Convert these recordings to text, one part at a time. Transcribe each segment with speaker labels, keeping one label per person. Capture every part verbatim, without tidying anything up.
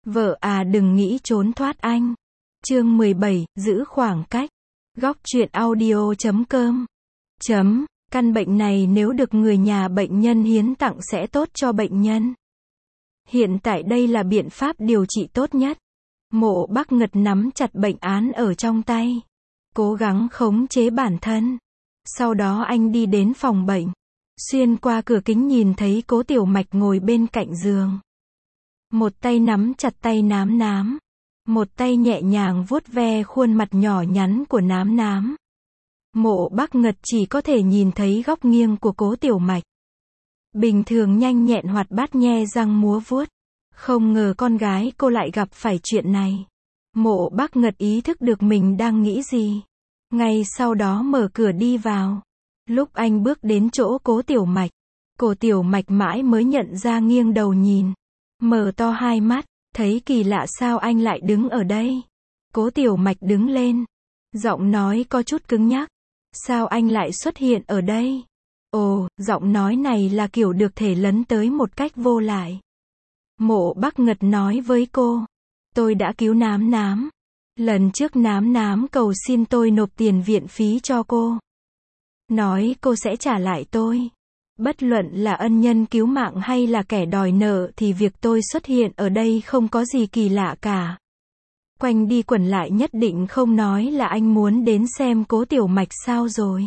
Speaker 1: Vợ à đừng nghĩ trốn thoát anh. Chương mười bảy, giữ khoảng cách. Góc truyện audio chấm com. Chấm, căn bệnh này nếu được người nhà bệnh nhân hiến tặng sẽ tốt cho bệnh nhân. Hiện tại đây là biện pháp điều trị tốt nhất. Mộ Bắc Ngật nắm chặt bệnh án ở trong tay, cố gắng khống chế bản thân. Sau đó anh đi đến phòng bệnh, xuyên qua cửa kính nhìn thấy Cố Tiểu Mạch ngồi bên cạnh giường. Một tay nắm chặt tay Nám Nám, một tay nhẹ nhàng vuốt ve khuôn mặt nhỏ nhắn của Nám Nám. Mộ Bắc Ngật chỉ có thể nhìn thấy góc nghiêng của Cố Tiểu Mạch. Bình thường nhanh nhẹn hoạt bát nhe răng múa vuốt. Không ngờ con gái cô lại gặp phải chuyện này. Mộ Bắc Ngật ý thức được mình đang nghĩ gì. Ngay sau đó mở cửa đi vào. Lúc anh bước đến chỗ Cố Tiểu Mạch, Cố Tiểu Mạch mãi mới nhận ra nghiêng đầu nhìn. Mở to hai mắt, thấy kỳ lạ sao anh lại đứng ở đây. Cố Tiểu Mạch đứng lên. Giọng nói có chút cứng nhắc. Sao anh lại xuất hiện ở đây? Ồ, giọng nói này là kiểu được thể lấn tới một cách vô lại. Mộ Bắc Ngật nói với cô. Tôi đã cứu Nám Nám. Lần trước Nám Nám cầu xin tôi nộp tiền viện phí cho cô. Nói cô sẽ trả lại tôi. Bất luận là ân nhân cứu mạng hay là kẻ đòi nợ thì việc tôi xuất hiện ở đây không có gì kỳ lạ cả. Quanh đi quẩn lại nhất định không nói là anh muốn đến xem Cố Tiểu Mạch sao rồi.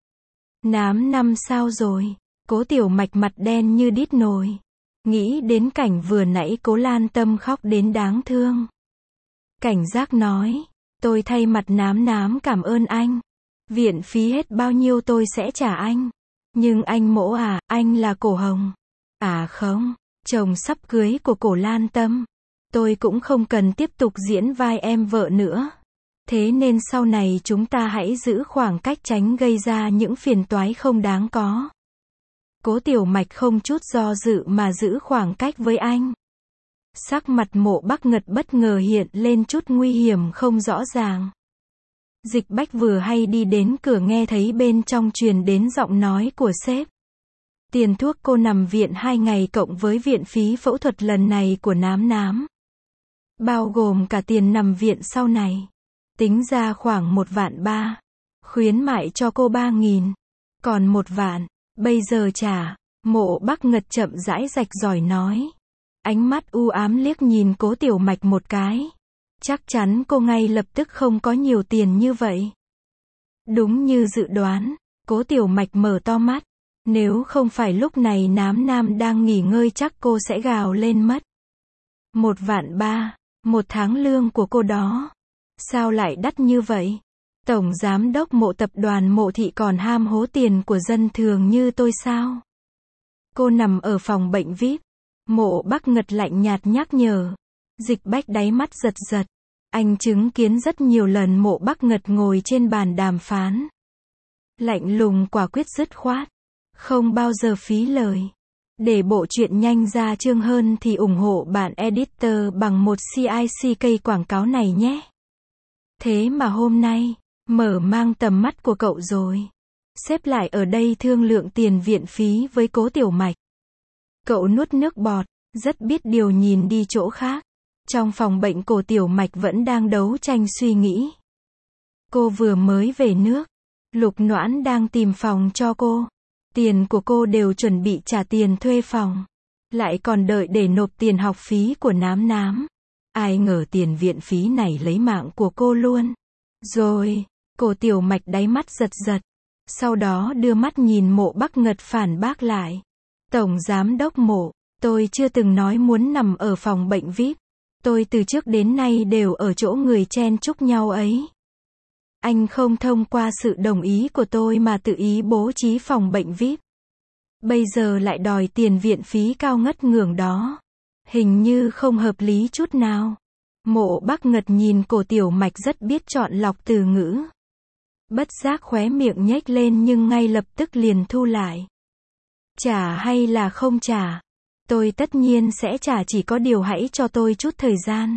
Speaker 1: Nám năm sao rồi. Cố Tiểu Mạch mặt đen như đít nồi. Nghĩ đến cảnh vừa nãy Cố Lan Tâm khóc đến đáng thương. Cảnh giác nói. Tôi thay mặt Nám Nám cảm ơn anh. Viện phí hết bao nhiêu tôi sẽ trả anh. Nhưng anh Mỗ à, anh là Cổ Hồng. À không, chồng sắp cưới của Cổ Lan Tâm. Tôi cũng không cần tiếp tục diễn vai em vợ nữa. Thế nên sau này chúng ta hãy giữ khoảng cách tránh gây ra những phiền toái không đáng có. Cố Tiểu Mạch không chút do dự mà giữ khoảng cách với anh. Sắc mặt Mộ Bắc Ngật bất ngờ hiện lên chút nguy hiểm không rõ ràng. Dịch Bách vừa hay đi đến cửa nghe thấy bên trong truyền đến giọng nói của sếp. Tiền thuốc cô nằm viện hai ngày cộng với viện phí phẫu thuật lần này của Nám Nám. Bao gồm cả tiền nằm viện sau này. Tính ra khoảng một vạn ba. Khuyến mại cho cô ba nghìn. Còn một vạn, bây giờ trả. Mộ Bắc Ngật chậm rãi rạch ròi nói. Ánh mắt u ám liếc nhìn Cố Tiểu Mạch một cái. Chắc chắn cô ngay lập tức không có nhiều tiền như vậy. Đúng như dự đoán, Cố Tiểu Mạch mở to mắt. Nếu không phải lúc này Nám Nam đang nghỉ ngơi chắc cô sẽ gào lên mất. Một vạn ba, một tháng lương của cô đó. Sao lại đắt như vậy? Tổng giám đốc Mộ tập đoàn Mộ Thị còn ham hố tiền của dân thường như tôi sao? Cô nằm ở phòng bệnh vi ai pi. Mộ Bắc Ngật lạnh nhạt nhắc nhở. Dịch Bách đáy mắt giật giật. Anh chứng kiến rất nhiều lần Mộ Bắc Ngật ngồi trên bàn đàm phán. Lạnh lùng quả quyết dứt khoát. Không bao giờ phí lời. Để bộ truyện nhanh ra chương hơn thì ủng hộ bạn editor bằng một xê i xê ca quảng cáo này nhé. Thế mà hôm nay, mở mang tầm mắt của cậu rồi. Xếp lại ở đây thương lượng tiền viện phí với Cố Tiểu Mạch. Cậu nuốt nước bọt, rất biết điều nhìn đi chỗ khác. Trong phòng bệnh Cố Tiểu Mạch vẫn đang đấu tranh suy nghĩ. Cô vừa mới về nước. Lục Noãn đang tìm phòng cho cô. Tiền của cô đều chuẩn bị trả tiền thuê phòng. Lại còn đợi để nộp tiền học phí của Nám Nám. Ai ngờ tiền viện phí này lấy mạng của cô luôn. Rồi, Cố Tiểu Mạch đáy mắt giật giật. Sau đó đưa mắt nhìn Mộ Bắc Ngật phản bác lại. Tổng giám đốc Mộ, tôi chưa từng nói muốn nằm ở phòng bệnh vi ai pi. Tôi từ trước đến nay đều ở chỗ người chen chúc nhau ấy. Anh không thông qua sự đồng ý của tôi mà tự ý bố trí phòng bệnh vi ai pi. Bây giờ lại đòi tiền viện phí cao ngất ngưởng đó. Hình như không hợp lý chút nào. Mộ Bắc Ngật nhìn Cố Tiểu Mạch rất biết chọn lọc từ ngữ. Bất giác khóe miệng nhếch lên nhưng ngay lập tức liền thu lại. Trả hay là không trả? Tôi tất nhiên sẽ trả, chỉ có điều hãy cho tôi chút thời gian.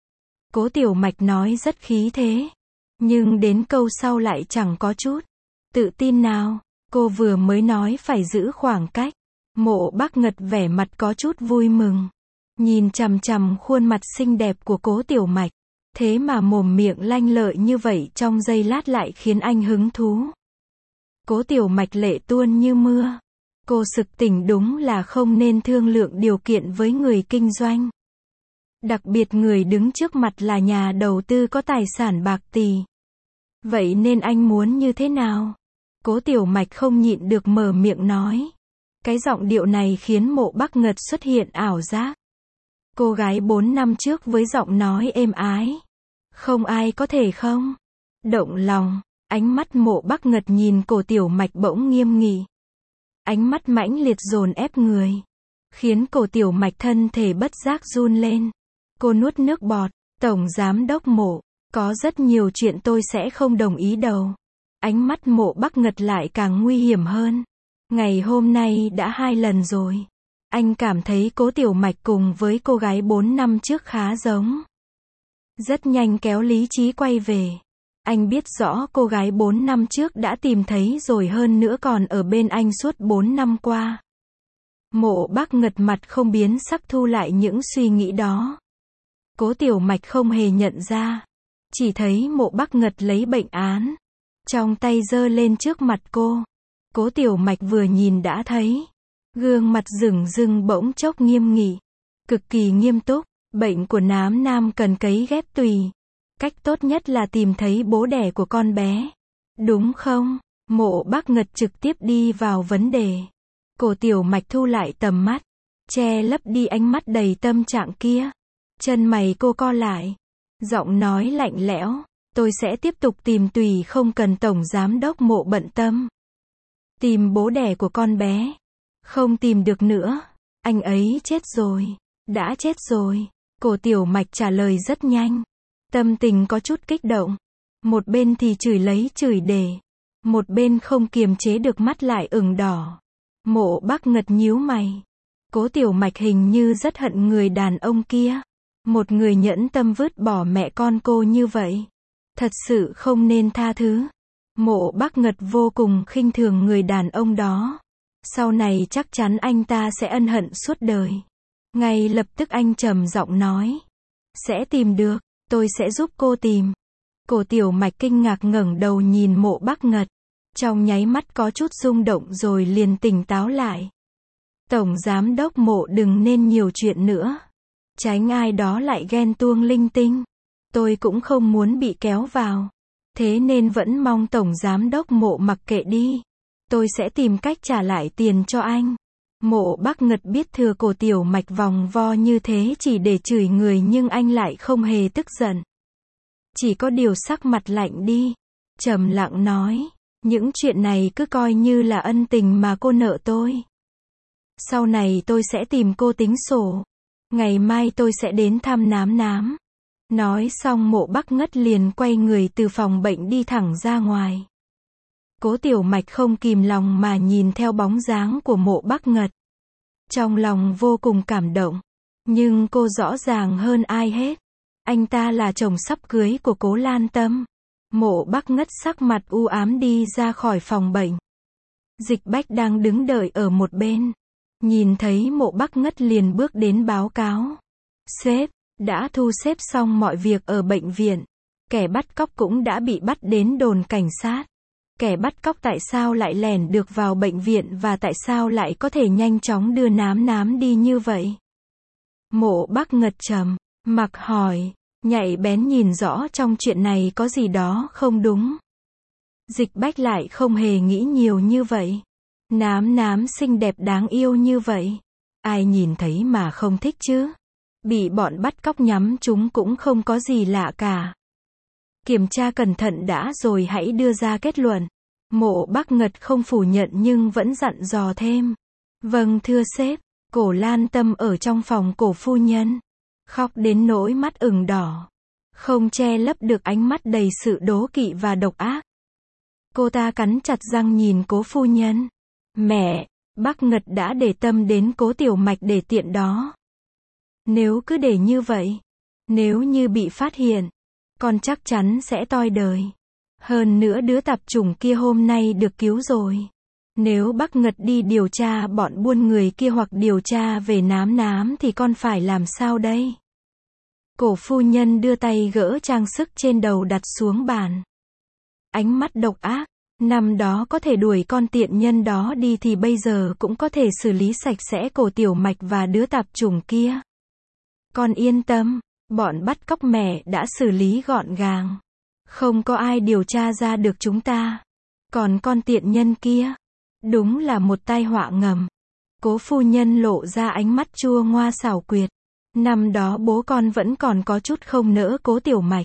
Speaker 1: Cố Tiểu Mạch nói rất khí thế. Nhưng đến câu sau lại chẳng có chút tự tin nào. Cô vừa mới nói phải giữ khoảng cách. Mộ Bắc Ngật vẻ mặt có chút vui mừng. Nhìn chằm chằm khuôn mặt xinh đẹp của Cố Tiểu Mạch. Thế mà mồm miệng lanh lợi như vậy trong giây lát lại khiến anh hứng thú. Cố Tiểu Mạch lệ tuôn như mưa. Cô sực tỉnh đúng là không nên thương lượng điều kiện với người kinh doanh. Đặc biệt người đứng trước mặt là nhà đầu tư có tài sản bạc tỷ. Vậy nên anh muốn như thế nào? Cố Tiểu Mạch không nhịn được mở miệng nói. Cái giọng điệu này khiến Mộ Bắc Ngật xuất hiện ảo giác. Cô gái bốn năm trước với giọng nói êm ái. Không ai có thể không? Động lòng. Ánh mắt Mộ Bắc Ngật nhìn Cố Tiểu Mạch bỗng nghiêm nghị. Ánh mắt mãnh liệt dồn ép người. Khiến Cố Tiểu Mạch thân thể bất giác run lên. Cô nuốt nước bọt. Tổng giám đốc Mộ, có rất nhiều chuyện tôi sẽ không đồng ý đâu. Ánh mắt Mộ Bắc Ngật lại càng nguy hiểm hơn. Ngày hôm nay đã hai lần rồi. Anh cảm thấy Cố Tiểu Mạch cùng với cô gái bốn năm trước khá giống. Rất nhanh kéo lý trí quay về. Anh biết rõ cô gái bốn năm trước đã tìm thấy rồi, hơn nữa còn ở bên anh suốt bốn năm qua. Mộ Bắc Ngật mặt không biến sắc thu lại những suy nghĩ đó. Cố Tiểu Mạch không hề nhận ra. Chỉ thấy Mộ Bắc Ngật lấy bệnh án. Trong tay giơ lên trước mặt cô. Cố Tiểu Mạch vừa nhìn đã thấy. Gương mặt rừng rưng bỗng chốc nghiêm nghị. Cực kỳ nghiêm túc. Bệnh của Nám Nam cần cấy ghép tùy. Cách tốt nhất là tìm thấy bố đẻ của con bé. Đúng không? Mộ Bắc Ngật trực tiếp đi vào vấn đề. Cố Tiểu Mạch thu lại tầm mắt. Che lấp đi ánh mắt đầy tâm trạng kia. Chân mày cô co lại. Giọng nói lạnh lẽo. Tôi sẽ tiếp tục tìm tùy, không cần tổng giám đốc Mộ bận tâm. Tìm bố đẻ của con bé. Không tìm được nữa. Anh ấy chết rồi. Đã chết rồi. Cố Tiểu Mạch trả lời rất nhanh. Tâm tình có chút kích động. Một bên thì chửi lấy chửi để. Một bên không kiềm chế được mắt lại ửng đỏ. Mộ Bắc Ngật nhíu mày. Cố Tiểu Mạch hình như rất hận người đàn ông kia. Một người nhẫn tâm vứt bỏ mẹ con cô như vậy. Thật sự không nên tha thứ. Mộ Bắc Ngật vô cùng khinh thường người đàn ông đó. Sau này chắc chắn anh ta sẽ ân hận suốt đời. Ngay lập tức anh trầm giọng nói. Sẽ tìm được, tôi sẽ giúp cô tìm. Cố Tiểu Mạch kinh ngạc ngẩng đầu nhìn Mộ Bắc Ngật. Trong nháy mắt có chút rung động rồi liền tỉnh táo lại. Tổng giám đốc Mộ đừng nên nhiều chuyện nữa. Tránh ai đó lại ghen tuông linh tinh. Tôi cũng không muốn bị kéo vào. Thế nên vẫn mong tổng giám đốc Mộ mặc kệ đi. Tôi sẽ tìm cách trả lại tiền cho anh. Mộ Bắc Ngật biết thừa Cố Tiểu Mạch vòng vo như thế chỉ để chửi người, nhưng anh lại không hề tức giận. Chỉ có điều sắc mặt lạnh đi. Trầm lặng nói. Những chuyện này cứ coi như là ân tình mà cô nợ tôi. Sau này tôi sẽ tìm cô tính sổ. Ngày mai tôi sẽ đến thăm Nám Nám. Nói xong Mộ Bắc Ngất liền quay người từ phòng bệnh đi thẳng ra ngoài. Cố Tiểu Mạch không kìm lòng mà nhìn theo bóng dáng của Mộ Bắc Ngật. Trong lòng vô cùng cảm động. Nhưng cô rõ ràng hơn ai hết. Anh ta là chồng sắp cưới của Cố Lan Tâm. Mộ Bắc Ngất sắc mặt u ám đi ra khỏi phòng bệnh. Dịch Bách đang đứng đợi ở một bên. Nhìn thấy Mộ Bắc Ngất liền bước đến báo cáo. Sếp, đã thu xếp xong mọi việc ở bệnh viện. Kẻ bắt cóc cũng đã bị bắt đến đồn cảnh sát. Kẻ bắt cóc tại sao lại lẻn được vào bệnh viện và tại sao lại có thể nhanh chóng đưa Nám Nám đi như vậy? Mộ Bắc Ngật trầm mặc hỏi, nhạy bén nhìn rõ trong chuyện này có gì đó không đúng. Dịch Bách lại không hề nghĩ nhiều như vậy. Nám Nám xinh đẹp đáng yêu như vậy. Ai nhìn thấy mà không thích chứ? Bị bọn bắt cóc nhắm chúng cũng không có gì lạ cả. Kiểm tra cẩn thận đã rồi hãy đưa ra kết luận. Mộ Bắc Ngật không phủ nhận nhưng vẫn dặn dò thêm. Vâng thưa sếp. Cổ Lan Tâm ở trong phòng Cổ phu nhân. Khóc đến nỗi mắt ửng đỏ. Không che lấp được ánh mắt đầy sự đố kỵ và độc ác. Cô ta cắn chặt răng nhìn Cố phu nhân. Mẹ, Bắc Ngật đã để tâm đến Cố Tiểu Mạch để tiện đó. Nếu cứ để như vậy, nếu như bị phát hiện, con chắc chắn sẽ toi đời. Hơn nữa đứa tạp chủng kia hôm nay được cứu rồi. Nếu Bắc Ngật đi điều tra bọn buôn người kia hoặc điều tra về Nám Nám thì con phải làm sao đây? Cổ phu nhân đưa tay gỡ trang sức trên đầu đặt xuống bàn. Ánh mắt độc ác, năm đó có thể đuổi con tiện nhân đó đi thì bây giờ cũng có thể xử lý sạch sẽ cổ Tiểu Mạch và đứa tạp chủng kia. Con yên tâm, bọn bắt cóc mẹ đã xử lý gọn gàng. Không có ai điều tra ra được chúng ta. Còn con tiện nhân kia, đúng là một tai họa ngầm. Cố phu nhân lộ ra ánh mắt chua ngoa xảo quyệt. Năm đó bố con vẫn còn có chút không nỡ Cố Tiểu Mạch.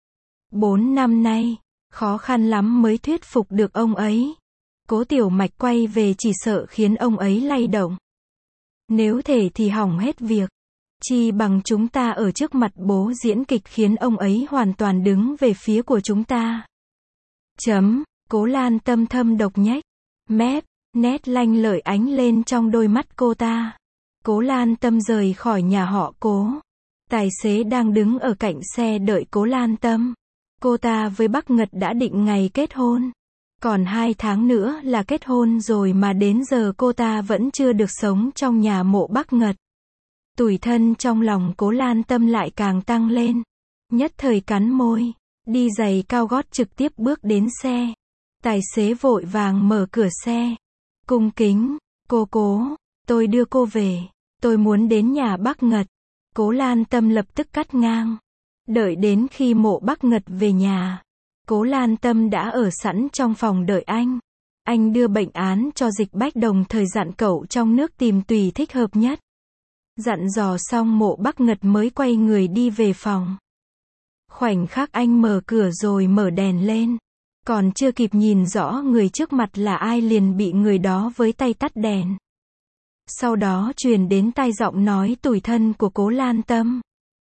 Speaker 1: Bốn năm nay, khó khăn lắm mới thuyết phục được ông ấy. Cố Tiểu Mạch quay về chỉ sợ khiến ông ấy lay động. Nếu thể thì hỏng hết việc. Chi bằng chúng ta ở trước mặt bố diễn kịch khiến ông ấy hoàn toàn đứng về phía của chúng ta. Chấm, Cố Lan Tâm thâm độc nhếch mép, nét lanh lợi ánh lên trong đôi mắt cô ta. Cố Lan Tâm rời khỏi nhà họ Cố. Tài xế đang đứng ở cạnh xe đợi Cố Lan Tâm. Cô ta với Bắc Ngật đã định ngày kết hôn. Còn hai tháng nữa là kết hôn rồi mà đến giờ cô ta vẫn chưa được sống trong nhà mộ Bắc Ngật. Tủi thân trong lòng Cố Lan Tâm lại càng tăng lên. Nhất thời cắn môi, đi giày cao gót trực tiếp bước đến xe. Tài xế vội vàng mở cửa xe. Cung kính, cô Cố, tôi đưa cô về. Tôi muốn đến nhà Bắc Ngật. Cố Lan Tâm lập tức cắt ngang. Đợi đến khi mộ Bắc Ngật về nhà, Cố Lan Tâm đã ở sẵn trong phòng đợi anh. Anh đưa bệnh án cho Dịch Bách đồng thời dặn cậu trong nước tìm tùy thích hợp nhất. Dặn dò xong mộ Bắc Ngật mới quay người đi về phòng. Khoảnh khắc anh mở cửa rồi mở đèn lên. Còn chưa kịp nhìn rõ người trước mặt là ai liền bị người đó với tay tắt đèn. Sau đó truyền đến tai giọng nói tủi thân của Cố Lan Tâm.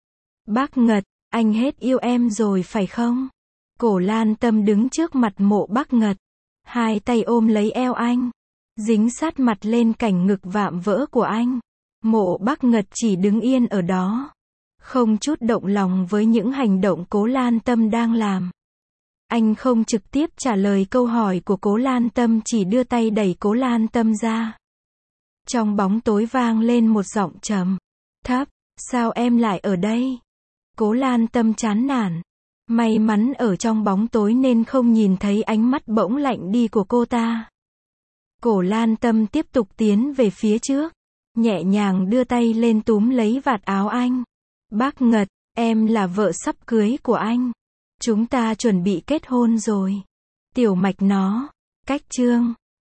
Speaker 1: Bắc Ngật, anh hết yêu em rồi phải không? Cố Lan Tâm đứng trước mặt mộ Bắc Ngật. Hai tay ôm lấy eo anh. Dính sát mặt lên cảnh ngực vạm vỡ của anh. Mộ Bắc Ngật chỉ đứng yên ở đó. Không chút động lòng với những hành động Cố Lan Tâm đang làm. Anh không trực tiếp trả lời câu hỏi của Cố Lan Tâm, chỉ đưa tay đẩy Cố Lan Tâm ra. Trong bóng tối vang lên một giọng trầm thấp, sao em lại ở đây? Cố Lan Tâm chán nản. May mắn ở trong bóng tối nên không nhìn thấy ánh mắt bỗng lạnh đi của cô ta. Cố Lan Tâm tiếp tục tiến về phía trước, nhẹ nhàng đưa tay lên túm lấy vạt áo anh. Bắc Ngật, em là vợ sắp cưới của anh. Chúng ta chuẩn bị kết hôn rồi. Tiểu Mạch nó, cách chương.